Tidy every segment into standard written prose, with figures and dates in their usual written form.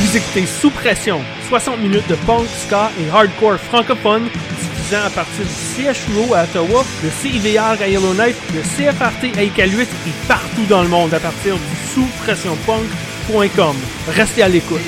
Vous écoutez Sous Pression, 60 minutes de punk, ska et hardcore francophone, diffusant à partir du CHUO à Ottawa, le CIVR à Yellowknife, le CFRT à Iqaluit et partout dans le monde à partir du souspressionpunk.com. Restez à l'écoute.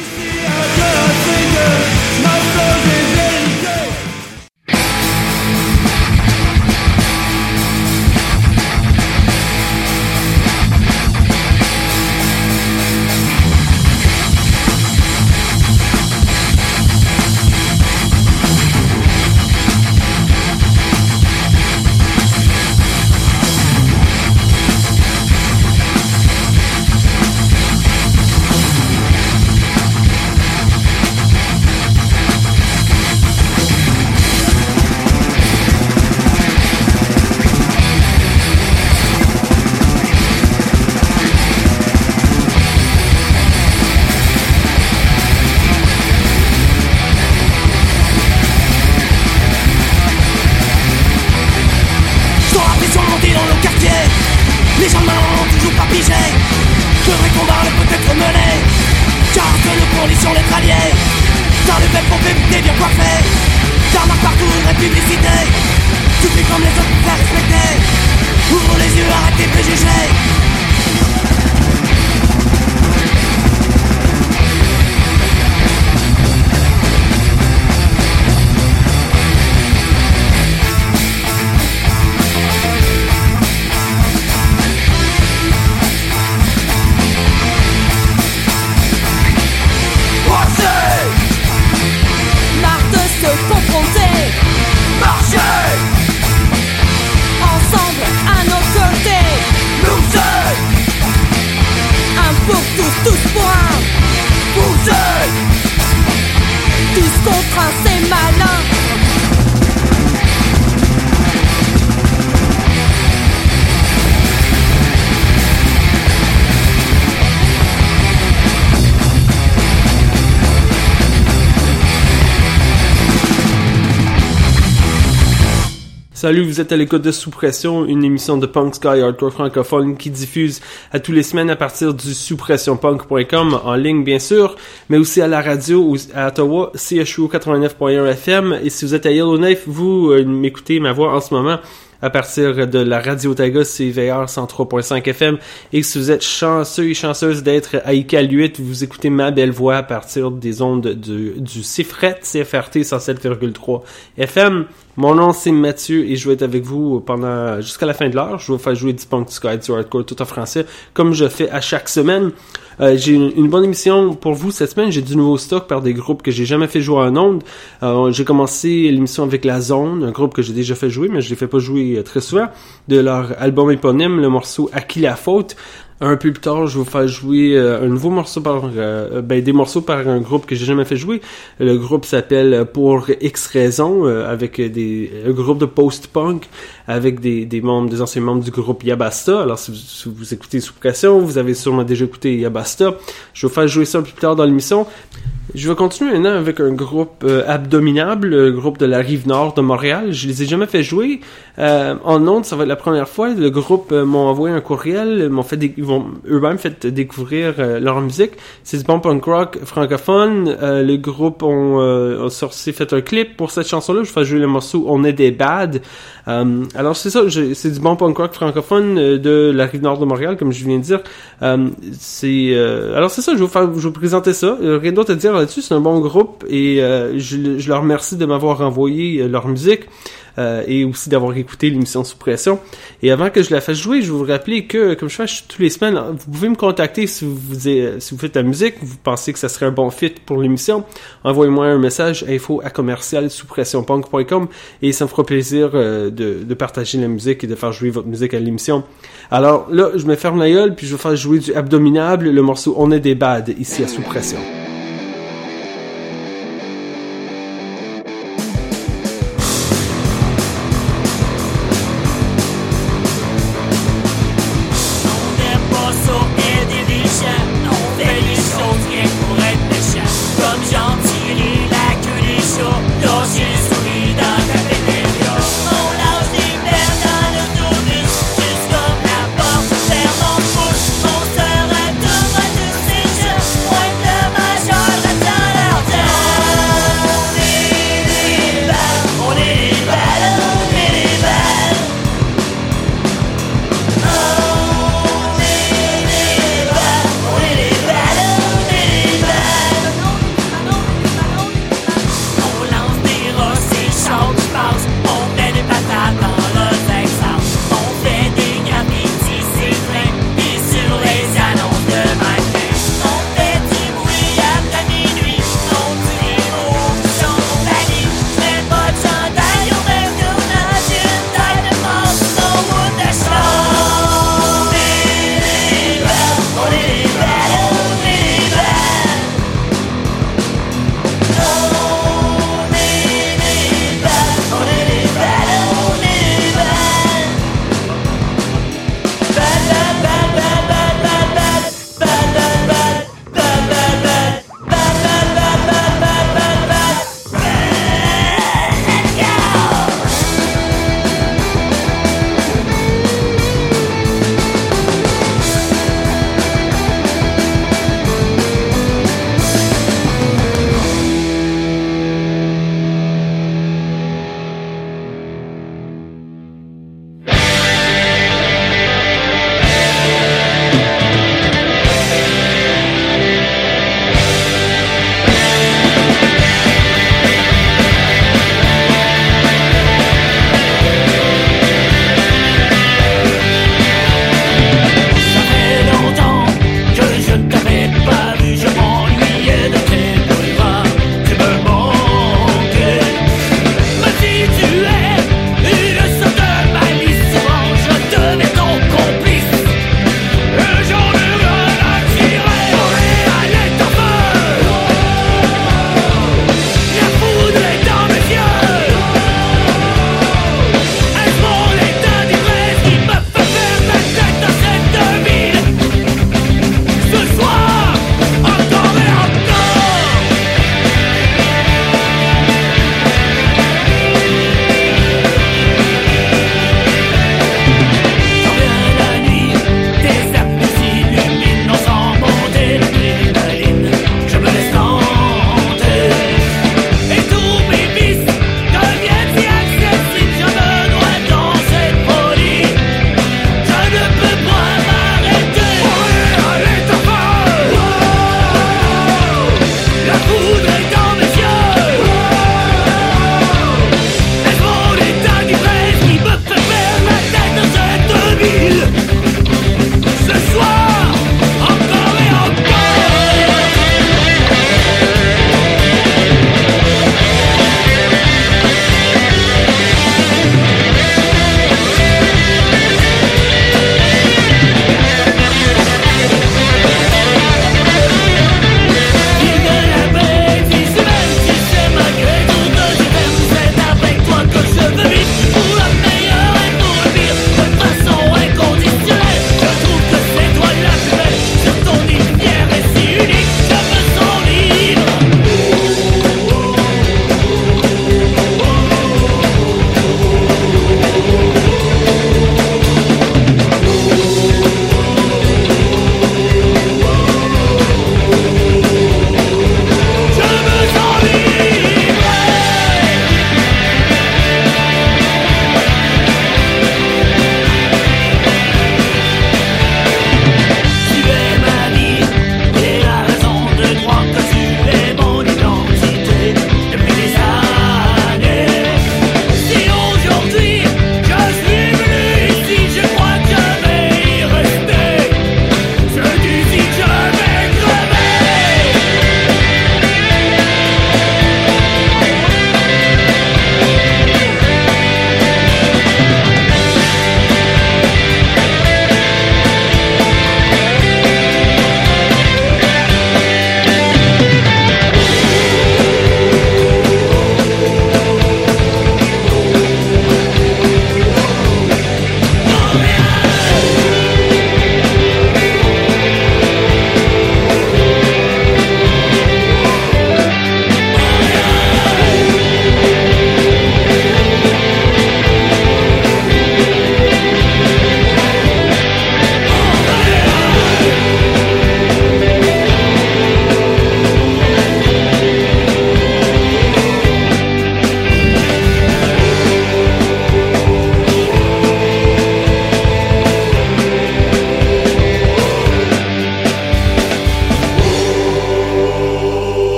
Salut, vous êtes à l'écoute de Sous Pression, une émission de punk, ska et hardcore francophone qui diffuse à tous les semaines à partir du souspressionpunk.com, en ligne bien sûr, mais aussi à la radio à Ottawa, CHUO 89.1 FM, et si vous êtes à Yellowknife, vous m'écoutez ma voix en ce moment à partir de la radio Otaga CIVR 103.5 FM, et si vous êtes chanceux et chanceuse d'être à Iqaluit, vous écoutez ma belle voix à partir des ondes du CFRT 107,3 FM. Mon nom c'est Mathieu et je vais être avec vous jusqu'à la fin de l'heure. Je vais vous faire jouer du punk, du ska et du hardcore tout en français, comme je fais à chaque semaine. J'ai une bonne émission pour vous cette semaine. J'ai du nouveau stock par des groupes que j'ai jamais fait jouer en ondes. J'ai commencé l'émission avec La Zone, un groupe que j'ai déjà fait jouer, mais je les fais pas jouer très souvent, de leur album éponyme, le morceau À qui la faute. Un peu plus tard, je vais vous faire jouer un nouveau morceau des morceaux par un groupe que j'ai jamais fait jouer. Le groupe s'appelle Pour X raisons, avec un groupe de post-punk, avec des anciens membres du groupe Yabasta. Alors, si vous écoutez Sous Pression, vous avez sûrement déjà écouté Yabasta. Je vais vous faire jouer ça un peu plus tard dans l'émission. Je vais continuer maintenant avec un groupe Abdominable, le groupe de la Rive-Nord de Montréal. Je les ai jamais fait jouer en ondes, ça va être la première fois. Le groupe m'a envoyé un courriel, ils vont eux-mêmes fait découvrir leur musique. C'est du bon punk rock francophone. Le groupe ont fait un clip pour cette chanson-là. Je vais faire jouer le morceau On est des bad. Alors c'est ça, c'est du bon punk rock francophone de la Rive-Nord de Montréal, comme je viens de dire. Alors c'est ça, je vais vous présenter ça. Rien d'autre à dire là-dessus, c'est un bon groupe et je leur remercie de m'avoir envoyé leur musique. Et aussi d'avoir écouté l'émission Sous Pression. Et avant que je la fasse jouer, je vais vous rappeler que, comme je fais tous les semaines, vous pouvez me contacter si vous faites la musique, vous pensez que ça serait un bon fit pour l'émission. Envoyez-moi un message info@souspressionpunk.com et ça me fera plaisir de partager la musique et de faire jouer votre musique à l'émission. Alors là, je me ferme la gueule puis je vais faire jouer du Abdominable, le morceau On est des bad ici à Sous Pression. Jusqu'à ma porte, ferme en bouche, on sera tout, moi, tous ces jeux, pointe le masque.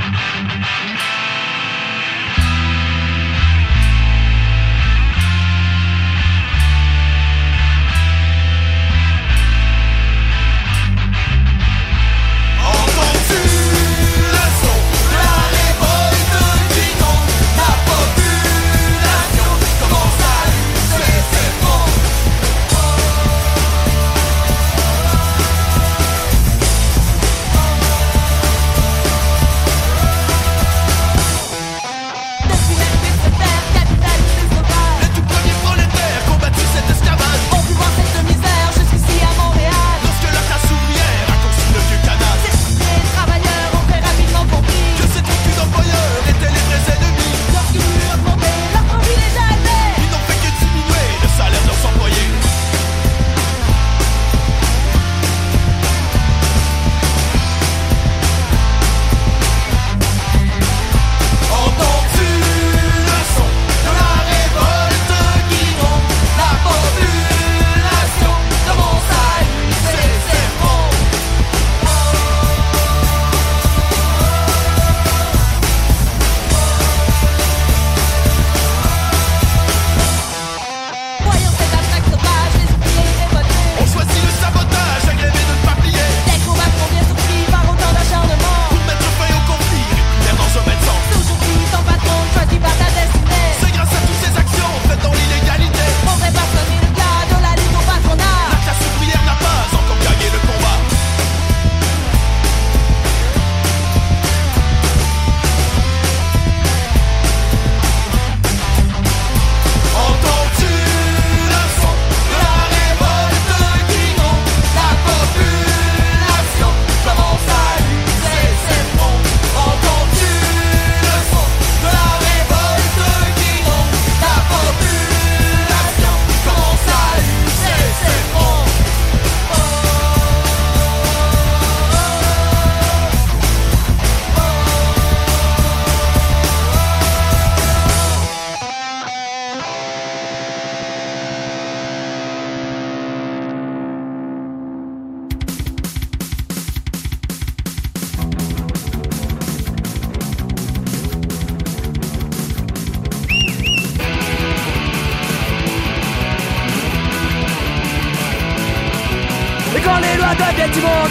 quand les lois deviennent immondes,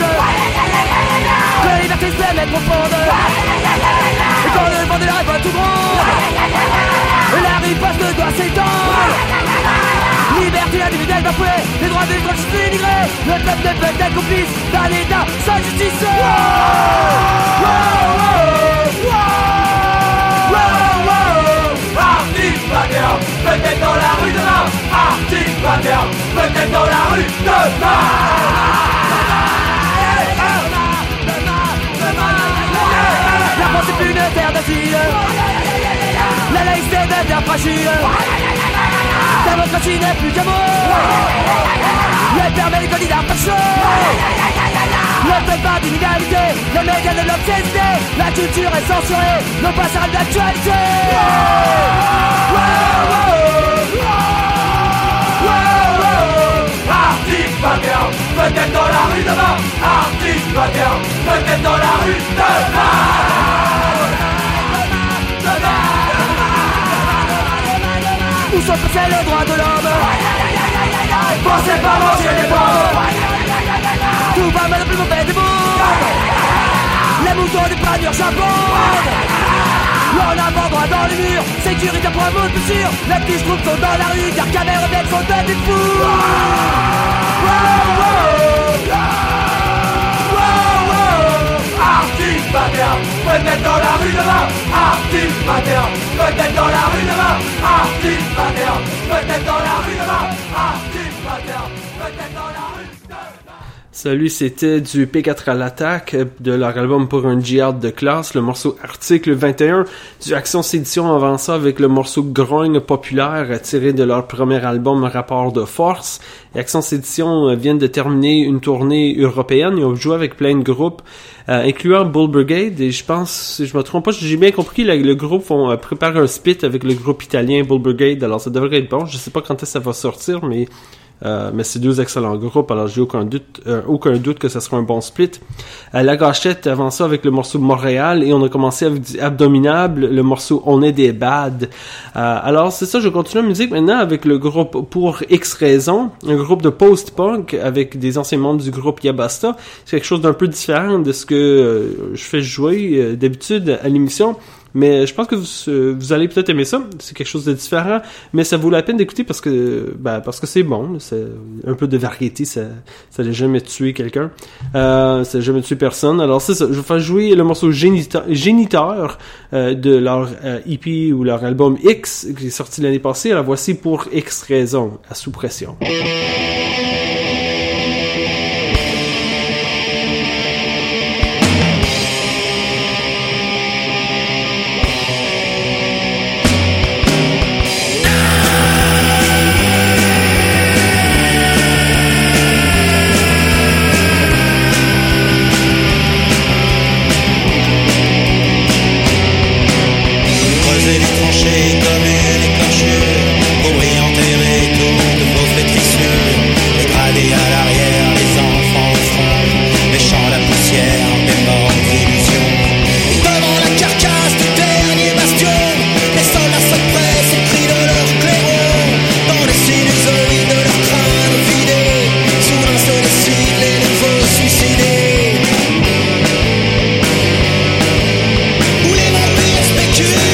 que la liberté se met profonde, et quand le vent de la révolte tout gronde, la riposte doit s'étendre. Liberté individuelle bafouée, les droits des franchises dénigrés, le peuple ne peut être complice d'un état sans justice. Artiste moderne, peut-être dans la rue demain. Artiste moderne, peut-être dans la rue demain. La France est plus une terre d'asile, la laïcité devient fragile, la démocratie n'est plus qu'un mot, elle permet les candidats fachos. Le peuple d'inégalité, le média de l'obsession, la culture est censurée, nos passerelles d'actualité. Artiste moderne, peut-être dans la rue demain. Artiste moderne, peut-être dans la rue demain. Où sont passés les droits de l'homme? Pensez pas manger les bombes. Tout va mal le plus mauvais des mondes. Les moutons du panier charbonnent. On a mort droit dans les murs. Sécurité pour un monde plus sûr. Les petits troupes sont dans la rue. Car caméras rebelles sont devenus fous. Artiste moderne, peut-être dans la rue demain. Artiste moderne, peut-être dans la rue demain. Artiste moderne, peut-être dans la rue demain. Artiste moderne, peut-être dans la rue demain. Salut, c'était du P4 à l'attaque de leur album Pour un djihad de classe, le morceau Article 21, du Action Sédition avant ça avec le morceau Grogne populaire tiré de leur premier album Rapport de force. Et Action Sédition viennent de terminer une tournée européenne, ils ont joué avec plein de groupes, incluant Bull Brigade, et je pense, si je me trompe pas, j'ai bien compris, le groupe prépare un split avec le groupe italien Bull Brigade, alors ça devrait être bon, je sais pas quand est-ce que ça va sortir, mais Mais c'est deux excellents groupes, alors j'ai aucun doute que ce sera un bon split. La Gâchette avança avec le morceau Montréal et on a commencé avec du Abdominable, le morceau On est des Bad. Alors c'est ça, je continue la musique maintenant avec le groupe Pour X Raisons, un groupe de post-punk avec des anciens membres du groupe Yabasta. C'est quelque chose d'un peu différent de ce que je fais jouer d'habitude à l'émission. Mais je pense que vous allez peut-être aimer ça. C'est quelque chose de différent, mais ça vaut la peine d'écouter parce que c'est bon. C'est un peu de variété. Ça n'a jamais tué quelqu'un. Ça n'a jamais tué personne. Alors c'est ça. Je vais faire jouer le morceau Géniteur de leur EP ou leur album X qui est sorti l'année passée. Alors voici Pour X Raisons à Sous Pression. Comme une écorchure, pour y enterrer tout de vos flétrissures. Dégradés à l'arrière, les enfants au front, léchant la poussière des morts d'illusions. Devant la carcasse du dernier bastion, les soldats se pressent au cri de leurs clairons. Dans les sinusoïdes de leurs crânes vidés, soudain se décident les nouveaux suicidés. Où les vampires spéculent.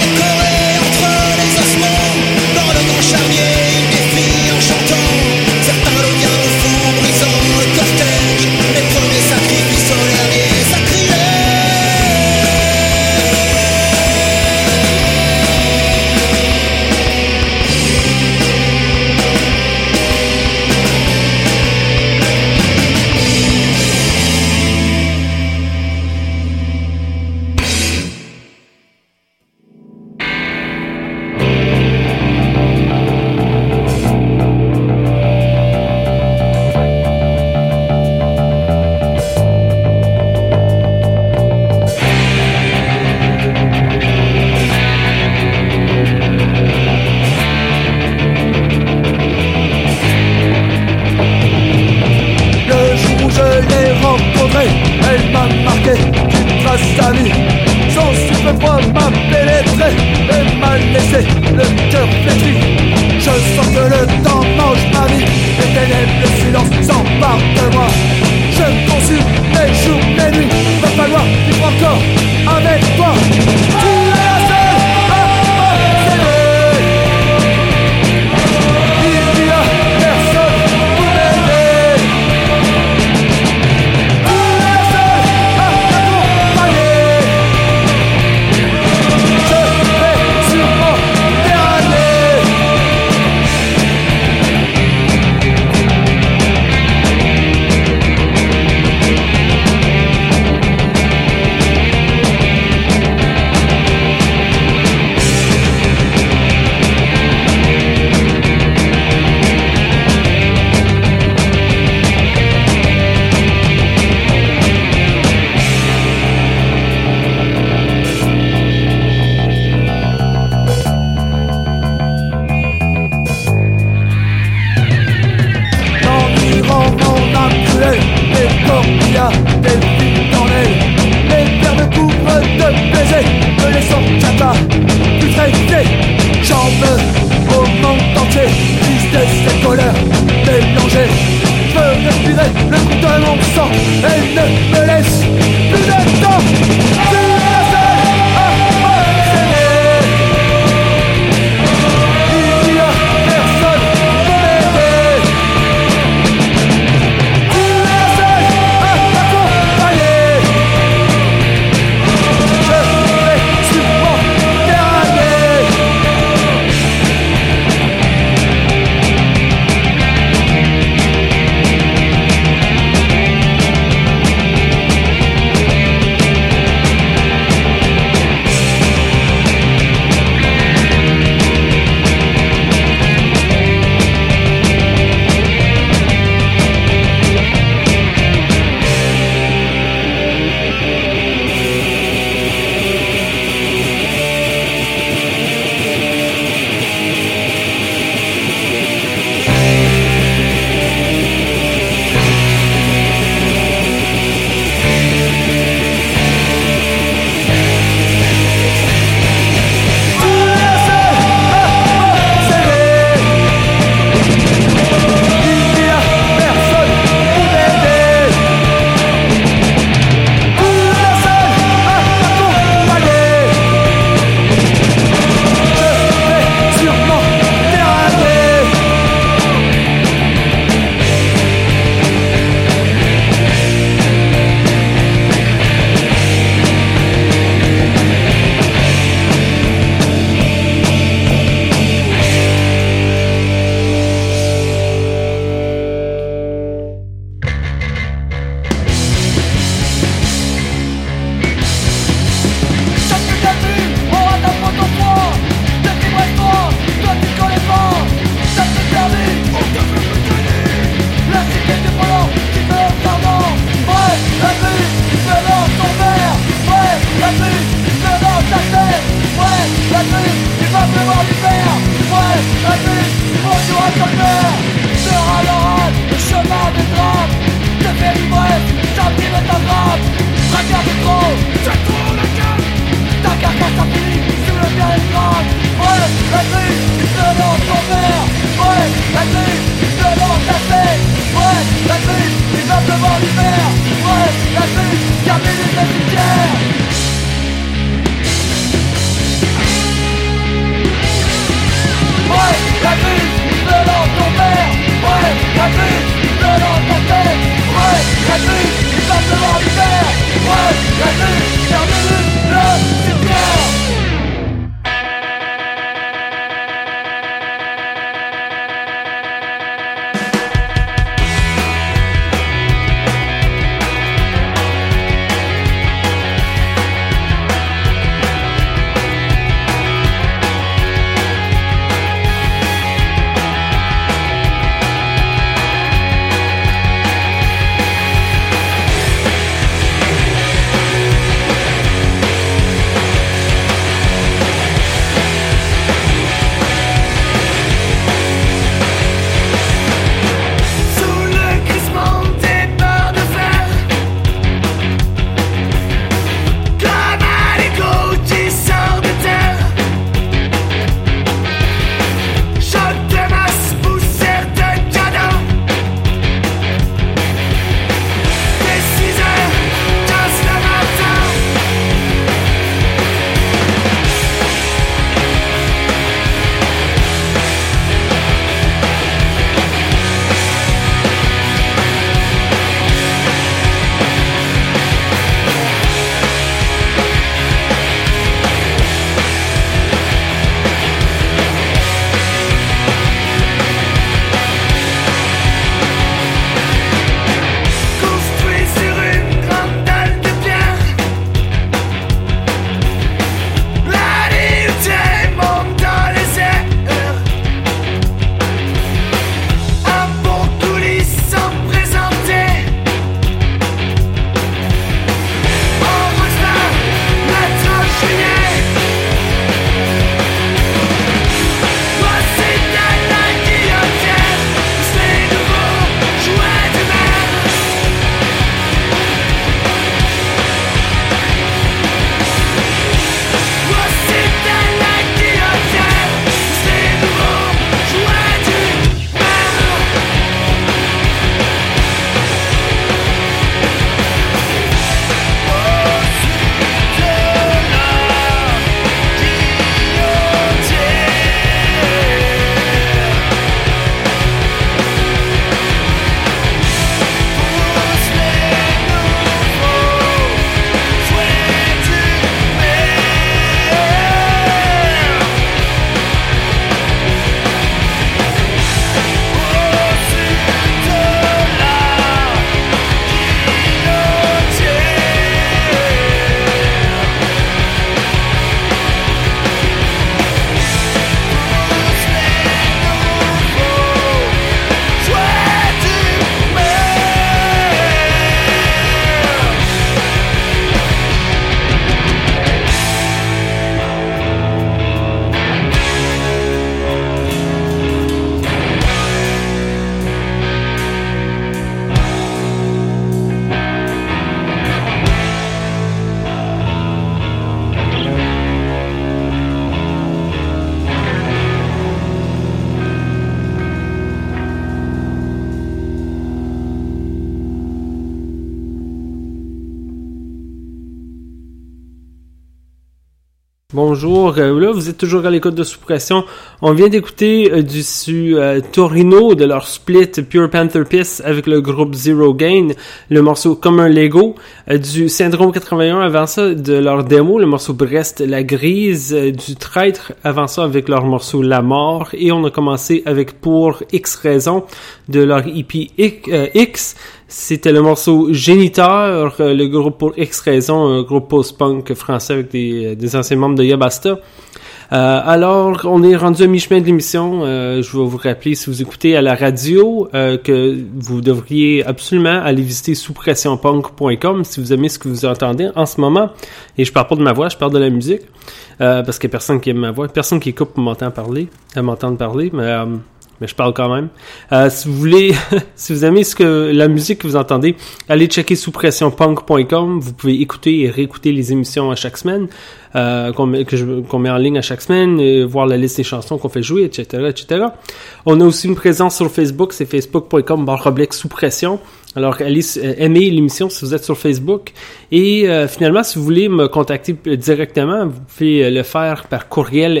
Bonjour, là vous êtes toujours à l'écoute de Sous Pression. On vient d'écouter du Torino de leur split Pure Panther Piss avec le groupe Zero Gain, le morceau Comme un Lego, du Syndrome 81 avant ça de leur démo, le morceau Brest la Grise, du Traître avant ça avec leur morceau La Mort, et on a commencé avec Pour X Raison de leur EP X. C'était le morceau Géniteur, le groupe Pour X Raison, un groupe post-punk français avec des anciens membres de Yabasta. Alors, on est rendu à mi-chemin de l'émission. Je vais vous rappeler, si vous écoutez à la radio, que vous devriez absolument aller visiter souspressionpunk.com si vous aimez ce que vous entendez en ce moment. Et je parle pas de ma voix, je parle de la musique. Parce qu'il y a personne qui aime ma voix, personne qui écoute pour m'entendre parler, mais je parle quand même. Si vous voulez, si vous aimez la musique que vous entendez, allez checker souspressionpunk.com. Vous pouvez écouter et réécouter les émissions à chaque semaine, qu'on met en ligne à chaque semaine, voir la liste des chansons qu'on fait jouer, etc., etc. On a aussi une présence sur Facebook, c'est facebook.com/souspression. Alors, allez aimer l'émission si vous êtes sur Facebook. Et finalement, si vous voulez me contacter directement, vous pouvez le faire par courriel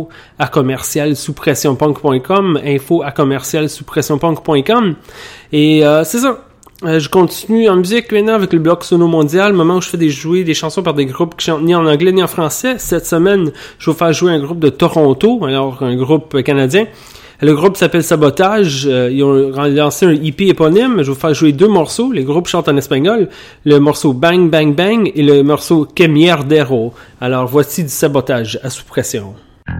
info@souspressionpunk.com, info@souspressionpunk.com. Et c'est ça. Je continue en musique maintenant avec le bloc Sono Mondial, moment où je fais jouer des chansons par des groupes qui chantent ni en anglais ni en français. Cette semaine, je vais faire jouer un groupe de Toronto, alors un groupe canadien. Le groupe s'appelle Sabotage, ils ont lancé un EP éponyme, je vais vous faire jouer 2 morceaux, les groupes chantent en espagnol, le morceau Bang Bang Bang et le morceau Que Mierdero. Alors voici du Sabotage à Sous Pression.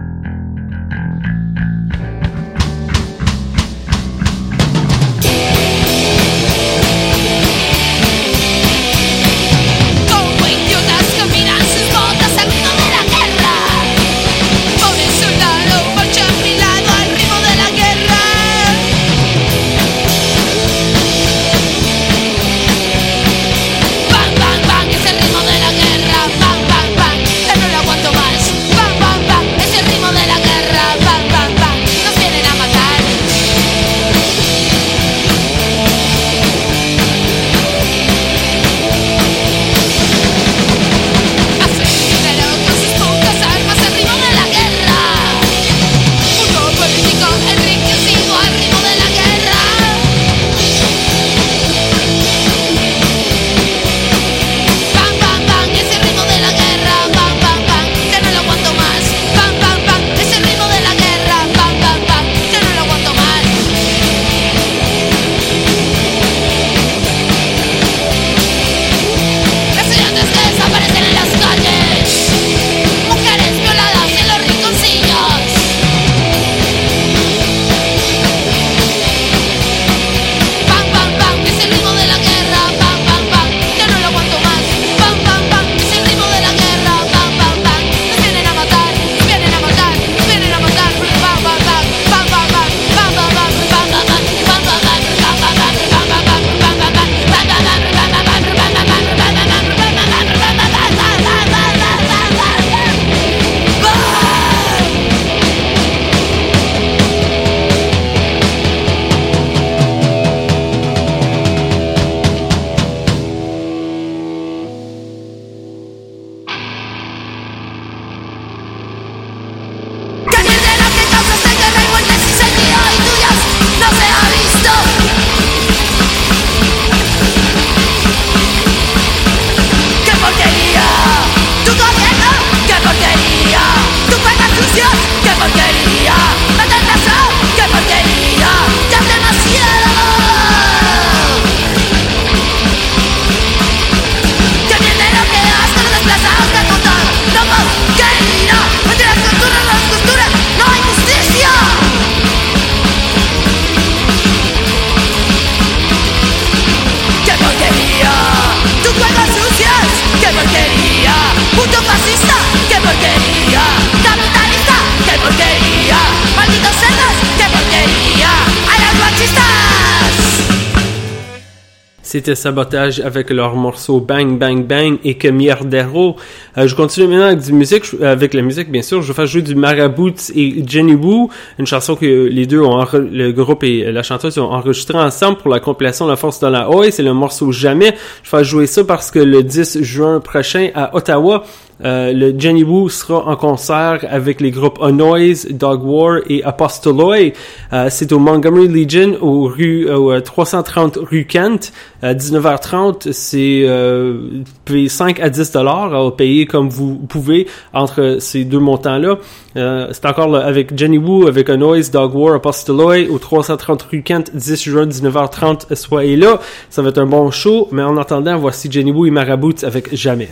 C'était Sabotage avec leur morceau Bang Bang Bang et Que Mierdero. Je continue maintenant avec la musique, bien sûr. Je vais faire jouer du Marabouts et Jenny Wu, une chanson que les deux le groupe et la chanteuse ont enregistré ensemble pour la compilation La Force dans la Oi. C'est le morceau Jamais. Je vais faire jouer ça parce que le 10 juin prochain à Ottawa, le Jenny Wu sera en concert avec les groupes A Noise, Dog War et Apostoloi. C'est au Montgomery Legion au 330 rue Kent. À 19h30, c'est payé 5 à 10 $ à payer comme vous pouvez entre ces deux montants-là. C'est encore là, avec Jenny Wu, avec A Noise, Dog War, Apostoloi au 330 rue Kent, 10 juin, 19h30. Soyez là, ça va être un bon show. Mais en attendant, voici Jenny Wu et Marabout avec Jamais.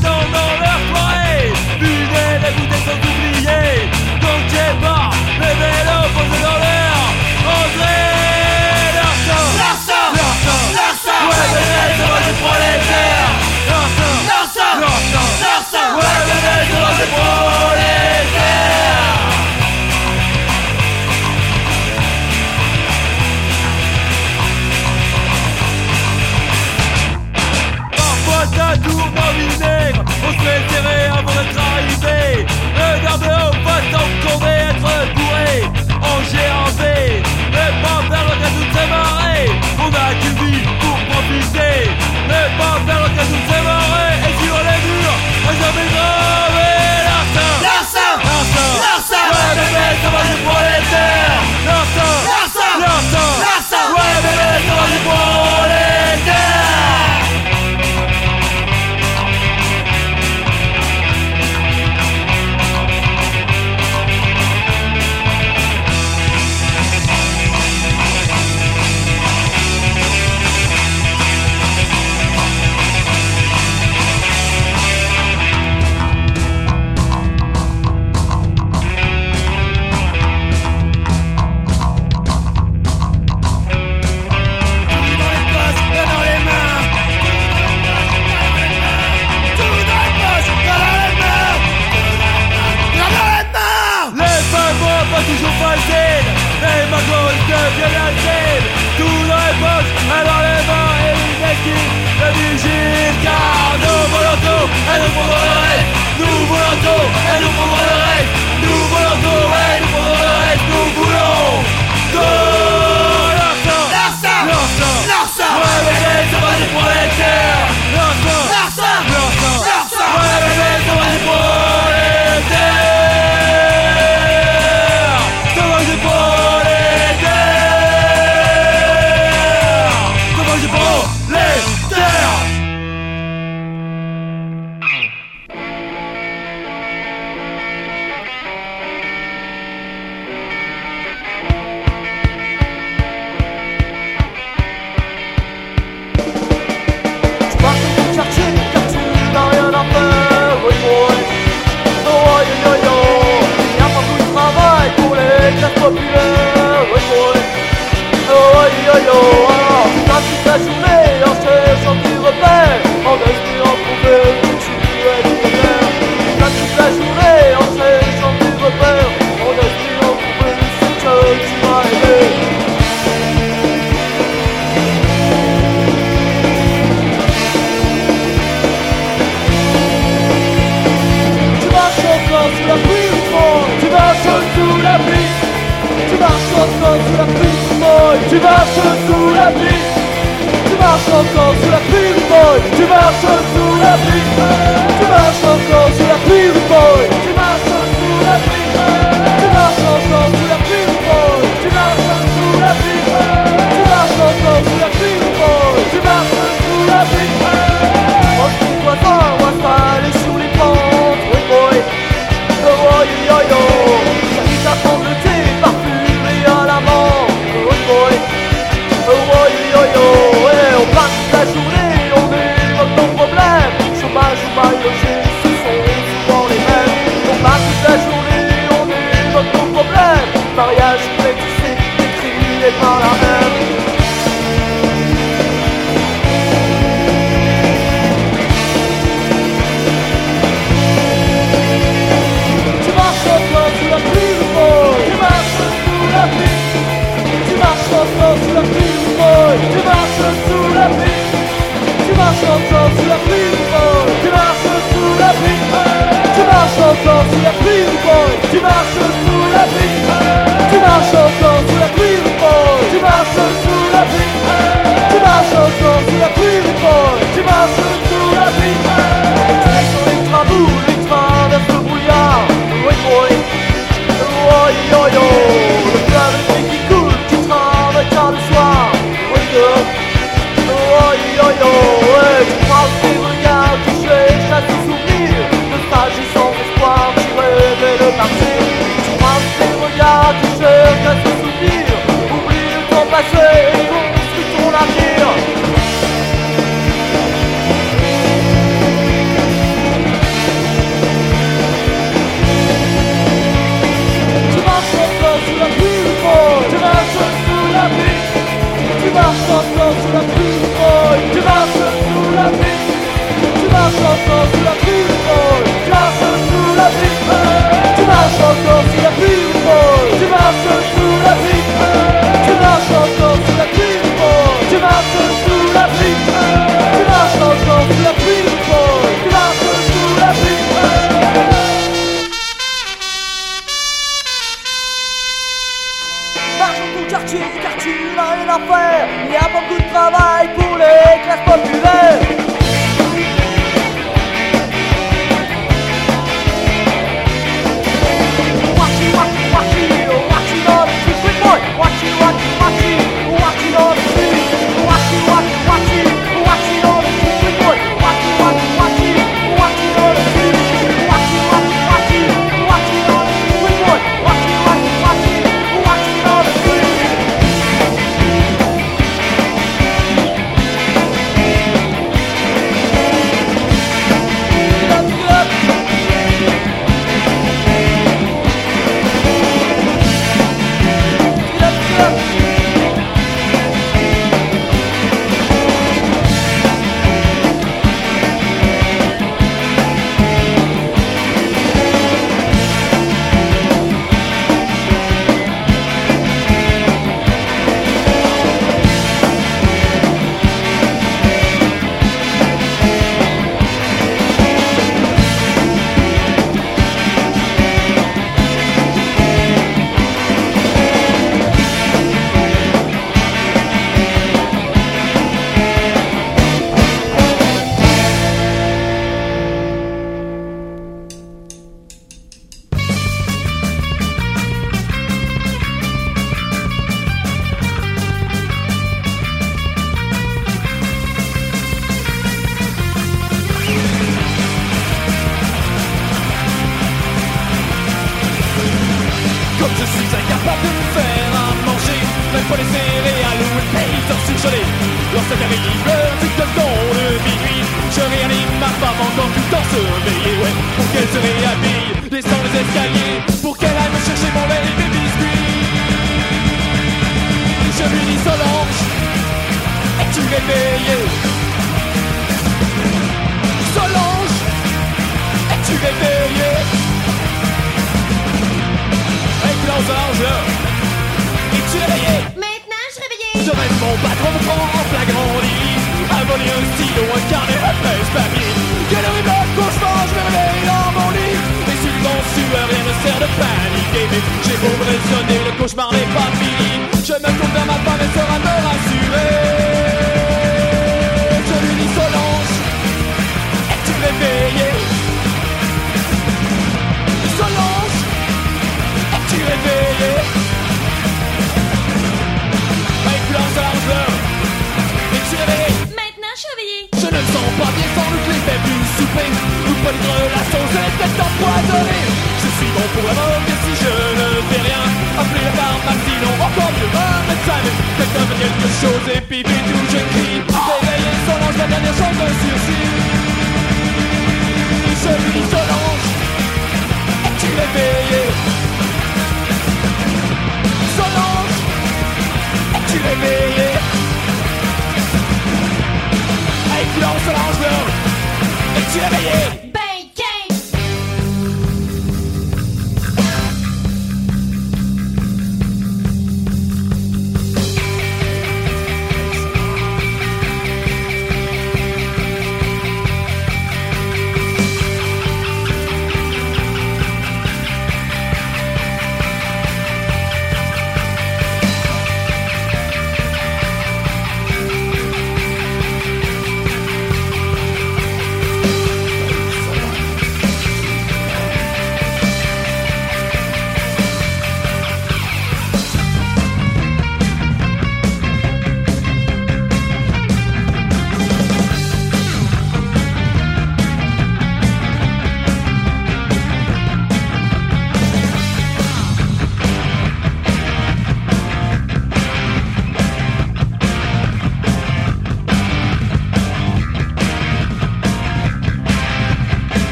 attendent dans leur soirée. Buvez, les bouteilles sont oubliées. Donc j'ai pas mes vélos posés dans l'air. Entrez, leur sang, leur sang, leur sang, leur sang. Ouais bébé, ça va du prolétaire. Leur sang, leur sang, leur sang, leur sang. Ouais bébé, ça va du prolétaire. Parfois ça tourne en vinaigre. On se fait serrer avant d'être arrivé. Regarde au façon qu'on va être bourré en GRV. Ne pas faire le cas toutes ces marées. On a qu'une vie pour profiter. Ne pas faire le cas toutes ces marées. Et sur les murs, on jamais gravé. L'arsin, l'arsin, l'arsin, l'arsin. Ouais bébé, ça va du prolétaire. L'arsin, l'arsin, l'arsin, l'arsin. Ouais bébé, ça va du prolétaire. Toujours facile, et ma gauche devient la cible. Tout dans les poches, et dans les mains, et une équipe de vigiles. Car nous volons tout, et nous prendrons le reste. Nous volons tout, et nous prendrons le reste. Nous volons tout, et nous prendrons le reste. Nous voulons tout. L'arsin, l'arsin, l'arsin, l'arsin. Ouais bébé, ça va du prolétaire. L'arsin, l'arsin, l'arsin, l'arsin. Ouais bébé, ça va du prolétaire. Tu marches sous la pluie, tu marches encore sous la pluie, boy. Tu marches sous la pluie, tu marches encore sous la pluie, boy. Tu marches sous la pluie, tu marches encore sous la pluie, boy. Tu marches sous la pluie, tu marches encore sous la pluie, boy. Tu marches sous la pluie. Proche du poisson, on va s'aller sur les pentes, oui boy. Oh yo yo, ça vite à prendre le thé parfumé à la menthe, oui boy. Oh yo yo, ouais, on passe toute la journée, on évoque nos problèmes. Chômage ou mal logé, ce sont souvent les mêmes. On passe toute la journée, on évoque nos problèmes. Mariage métissé, écrit par la même. Tu marches encore sous la pluie, boy. Tu marches sous la pluie. Tu marches encore sous la pluie. Tu marches sous la pluie. Tu marches encore sous la pluie, boy. Tu marches sous la pluie. Tu marches encore sous la pluie, boy. Tu marches sous la pluie. Tu marches encore sous la pluie, boy. Tu marches sous la pluie. Tu marches encore sous la pluie, boy. Tu marches sous la pluie. Sur les travaux, les traverses le brouillard. Oui, boy. Oh yo yo. Le fleuve qui coule, qui travaille tard le soir. Oh yo yo, ouais, tu crois tes regards, tu cherches à te souvenir de stage sans espoir, tu rêves de partir. Tu crois tes regards, tu cherches à te souvenir quartier car tu n'as rien à faire. Il y a beaucoup de travail pour les classes populaires.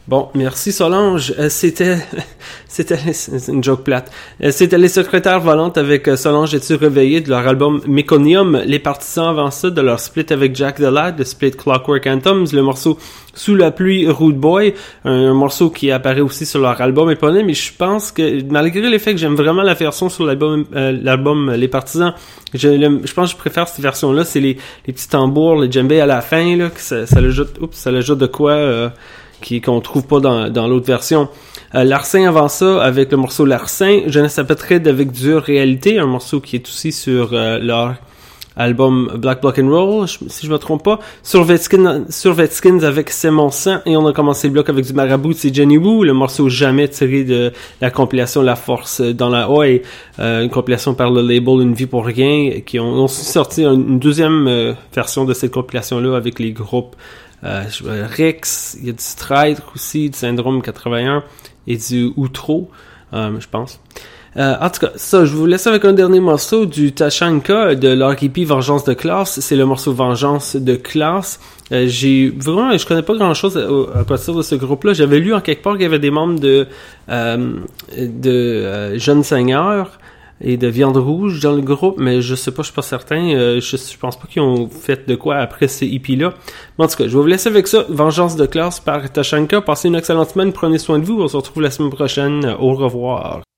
Bon, merci Solange. C'était une joke plate. C'était les secrétaires volantes avec Solange Es-tu réveillé de leur album Meconium. Les partisans avant ça de leur split avec Jack the Lad, le split Clockwork Anthems, le morceau Sous la pluie Rude Boy, un morceau qui apparaît aussi sur leur album éponyme. Mais je pense que malgré le fait que j'aime vraiment la version sur l'album Les Partisans, je pense que je préfère cette version-là. C'est les petits tambours, le djembé à la fin là, que ça l'ajoute de quoi qu'on trouve pas dans l'autre version. Larcin avant ça, avec le morceau Larcin, Jeunesse Apatrid avec Dure Réalité, un morceau qui est aussi sur leur album Black and Roll, si je me trompe pas. Survetskins avec C'est mon sang, et on a commencé le bloc avec du Marabout, c'est Jenny Wu, le morceau Jamais tiré de la compilation La Force dans la Haie, une compilation par le label Une Vie pour Rien, qui ont aussi sorti une deuxième version de cette compilation-là avec les groupes Rex, il y a du Stride aussi, du Syndrome 81 et du Outro, je pense. En tout cas, ça, je vous laisse avec un dernier morceau du Tachanka de leur EP Vengeance de classe. C'est le morceau Vengeance de classe. Je connais pas grand chose à partir de ce groupe-là. J'avais lu en quelque part qu'il y avait des membres de Jeunes Seigneurs et de Viande Rouge dans le groupe, mais je sais pas, je suis pas certain. Je pense pas qu'ils ont fait de quoi après ces hippies-là. Mais en tout cas, je vais vous laisser avec ça. Vengeance de classe par Tachanka. Passez une excellente semaine, prenez soin de vous. On se retrouve la semaine prochaine. Au revoir.